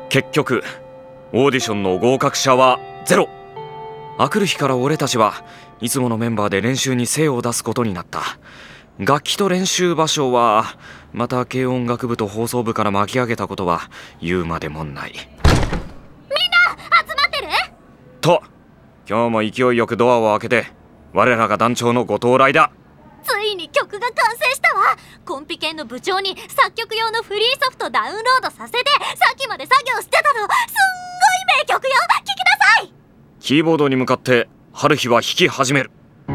結局オーディションの合格者はゼロ。あくる日から俺たちはいつものメンバーで練習に精を出すことになった。楽器と練習場所はまた軽音楽部と放送部から巻き上げたことは言うまでもない。 みんな集まってる？ と今日も勢いよくドアを開けて我らが団長のご到来だ。 ついに曲が完成したわ。コンピ研の部長に作曲用のフリーソフトダウンロードさせてさっきまで作業してたの。すんごい名曲よ。聞きなさい。 キーボードに向かって春日は弾き始める。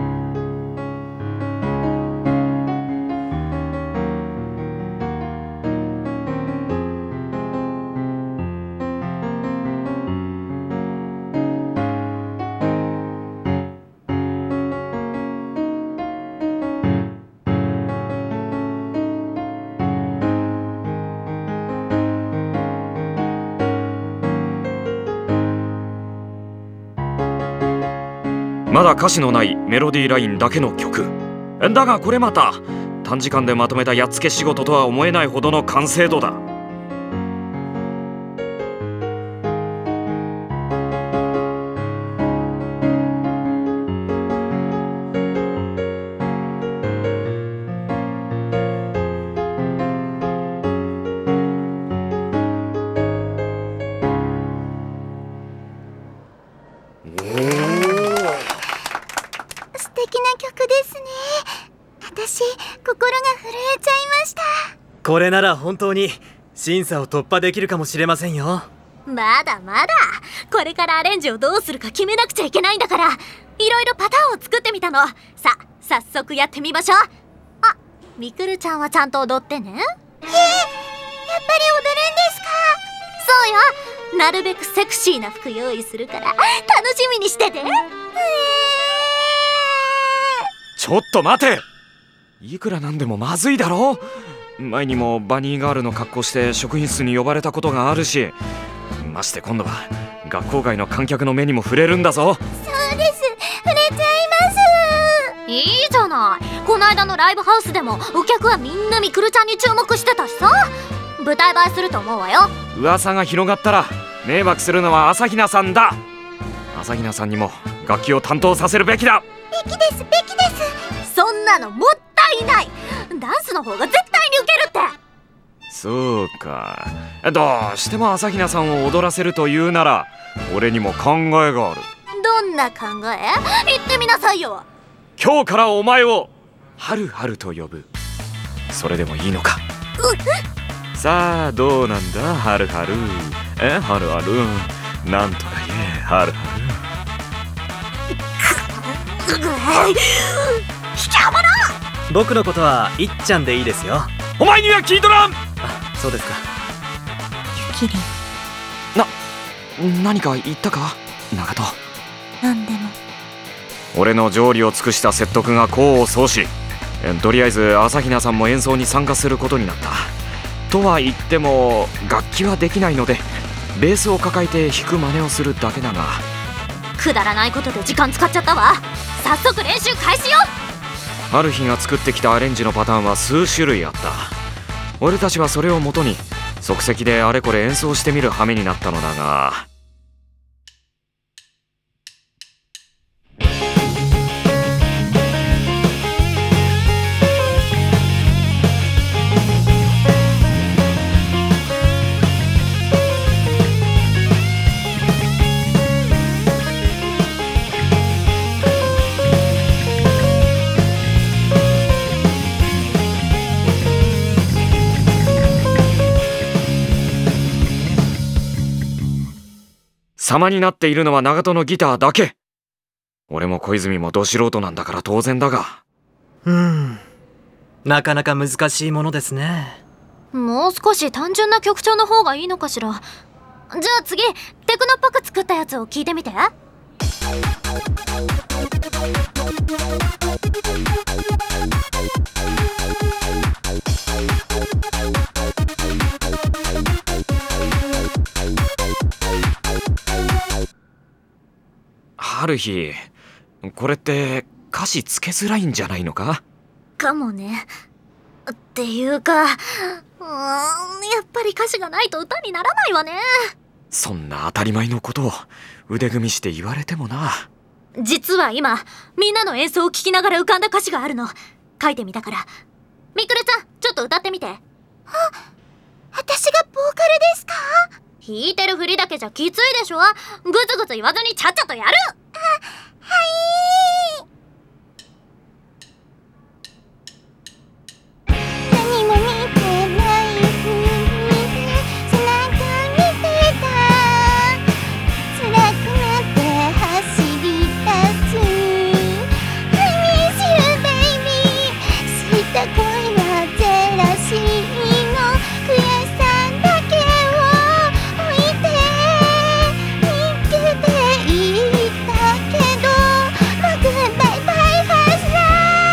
まだ歌詞のないメロディーラインだけの曲だが、これまた短時間でまとめたやっつけ仕事とは思えないほどの完成度だ。 素敵な曲ですね。私、心が震えちゃいました。 これなら本当に審査を突破できるかもしれませんよ。 まだまだ。これからアレンジをどうするか決めなくちゃいけないんだから。いろいろパターンを作ってみたの。早速やってみましょう。あ、みくるちゃんはちゃんと踊ってね。 やっぱり踊るんですか？ そうよ。なるべくセクシーな服用意するから楽しみにしてて。 ちょっと待て。いくらなんでもまずいだろ。前にもバニーガールの格好して職員室に呼ばれたことがあるし、まして今度は学校外の観客の目にも触れるんだぞ。 そうです、触れちゃいます。 いいじゃない。この間のライブハウスでもお客はみんなみくるちゃんに注目してたしさ。舞台映えすると思うわよ。 噂が広がったら迷惑するのは朝比奈さんだ。朝比奈さんにも楽器を担当させるべきだ。 べきです、べきです。 そんなのもったいない。ダンスの方が絶対にウケるって。 そうか。どうしても朝比奈さんを踊らせるというなら俺にも考えがある。 どんな考え？言ってみなさいよ。 今日からお前をはるはると呼ぶ。それでもいいのか？さあどうなんだはるはる。はるはる、なんとか言えはるはる。 ひきゃばら。 僕のことはいっちゃんでいいですよ。 お前には聞いとらん。 あ、そうですか。 ゆきりん、何か言ったか長門。 なんでも。 俺の条理を尽くした説得が功を奏し、とりあえず朝比奈さんも演奏に参加することになった。とは言っても楽器はできないのでベースを抱えて弾く真似をするだけだが。 くだらないことで時間使っちゃったわ。早速練習開始よ。 ある日が作ってきたアレンジのパターンは数種類あった。俺たちはそれをもとに即席であれこれ演奏してみる羽目になったのだが、様になっているのは長門のギターだけ。俺も小泉もど素人なんだから当然だが。 なかなか難しいものですね。 もう少し単純な曲調の方がいいのかしら。じゃあ次、テクノっぽく作ったやつを聞いてみて。 春日、これって歌詞つけづらいんじゃないのか？ かもね。っていうか、やっぱり歌詞がないと歌にならないわね。 そんな当たり前のことを腕組みして言われてもな。 実は今みんなの演奏を聴きながら浮かんだ歌詞があるの。書いてみたから。みくるちゃん、ちょっと歌ってみて。 私がボーカルですか？ 弾いてるふりだけじゃきついでしょ。グツグツ言わずにちゃっちゃとやる。 はい。何も見てないふりで背中見てた。辛くなって走り出す。I miss you baby。知った恋はジェラシーの悔しさだけを置いて逃げていったけど、僕バイバイファースト。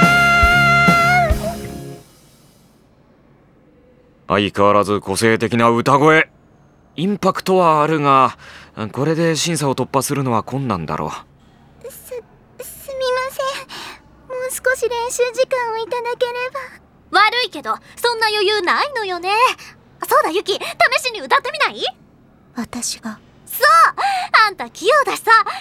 相変わらず個性的な歌声。インパクトはあるが、これで審査を突破するのは困難だろう。 すみません。もう少し練習時間をいただければ。 悪いけどそんな余裕ないのよね。そうだユキ、試しに歌ってみない？ 私が。 そう、あんた器用だしさ、やって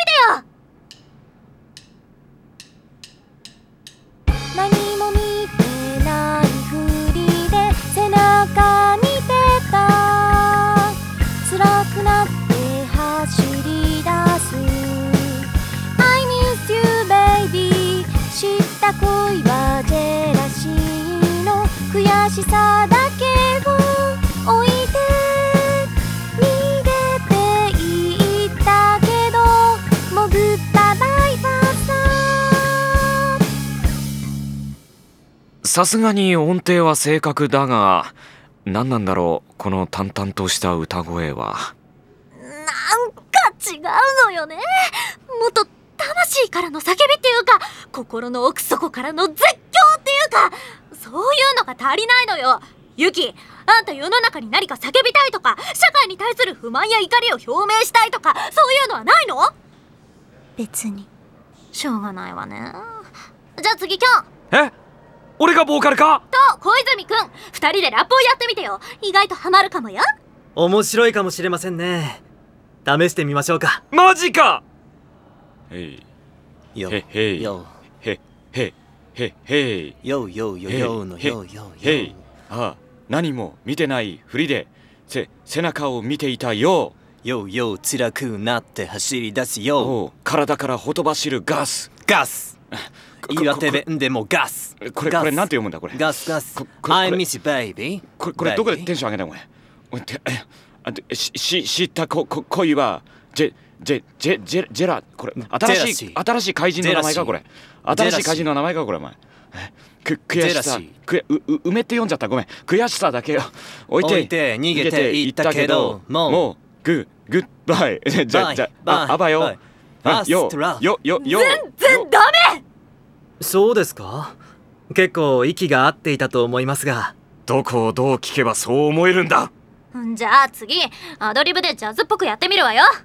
みてよ。 何も見てないふりで背中見てた。辛くなって走り出す。I miss you baby。 知った恋はジェラシーの悔しさだけを置いて逃げていったけど、潜ったバイパーさ。 さすがに音程は正確だが、何なんだろうこの淡々とした歌声は。 なんか違うのよね。もっと魂からの叫びっていうか、心の奥底からの絶叫っていうか、そういうのが足りないのよ。ユキ、あんた世の中に何か叫びたいとか、社会に対する不満や怒りを表明したいとか、そういうのはないの？ 別に。 しょうがないわね。じゃあ次キョン。 え？俺がボーカルか？ と小泉くん、二人でラップをやってみてよ。意外とハマるかもよ。 面白いかもしれませんね。試してみましょうか。 マジか。へいよへへいよへへへへいよよよよのよよへい。ああ、何も見てないふりで背中を見ていたよ。 よよ辛くなって走り出すよ。 おう、体からほとばしるガス。 ガス。岩手弁でもガス。 これなんて読むんだこれ。 ガスガス。 これ I miss you baby。 これどこでテンション上げたのこれ。おいって知った恋はジェラ、これ新しい怪人の名前かこれ。新しい怪人の名前かこれお前。悔しさ、梅って読んじゃった、ごめん。悔しさだけを置いて逃げていったけど、 もうグッバイ。じゃあばよ。よ全然ダメ。 そうですか？結構息が合っていたと思いますが。 どこをどう聞けばそう思えるんだ。 じゃあ次、アドリブでジャズっぽくやってみるわよ。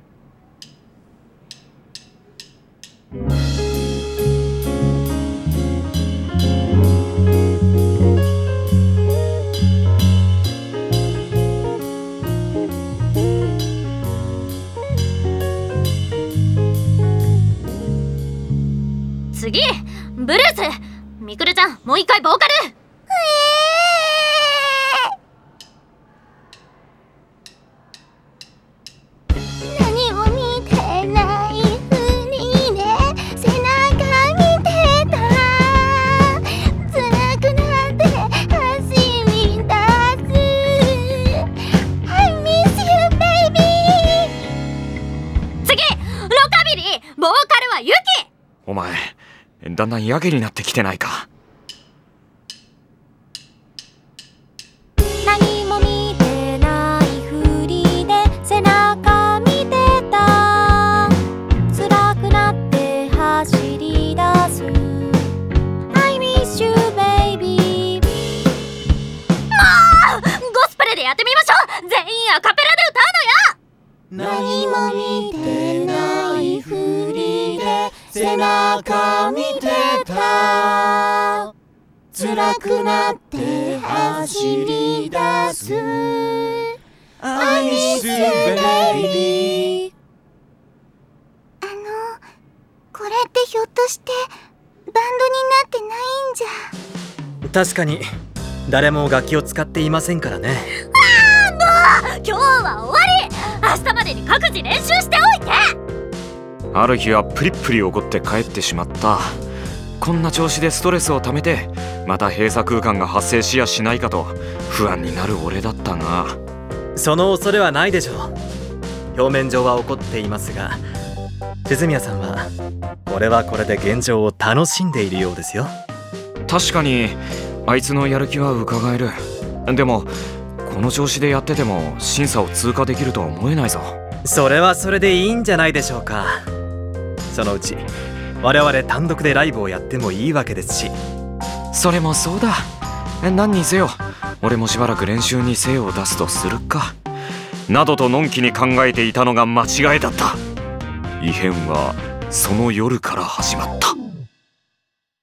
次、ブルース。みくるちゃん、もう一回ボーカル。 何も見てないふりで背中見てた。辛くなって走り出す。I miss you baby。 次、ロカビリー。ボーカルはユキ。 お前だんだんやけになってきてないか。 何も見てないふりで背中見てた。辛くなって走り出す。I miss you baby。 ゴスペルでやってみましょう。全員アカペラで歌うのよ。 何も見てないふりで背中見てた。辛くなって走り出す。I ナイスベイビー。 これってひょっとしてバンドになってないんじゃ。 確かに誰も楽器を使っていませんからね。 今日は終わり。明日までに各自練習しておいて。 ある日はプリップリ怒って帰ってしまった。こんな調子でストレスをためてまた閉鎖空間が発生しやしないかと不安になる俺だったが、 その恐れはないでしょう。表面上は怒っていますが、鈴宮さんはこれはこれで現状を楽しんでいるようですよ。 確かにあいつのやる気は伺える。でもこの調子でやってても審査を通過できるとは思えないぞ。 それはそれでいいんじゃないでしょうか。そのうち我々単独でライブをやってもいいわけですし。 それもそうだ。何にせよ俺もしばらく練習に精を出すとするか、などとのんきに考えていたのが間違いだった。異変はその夜から始まった。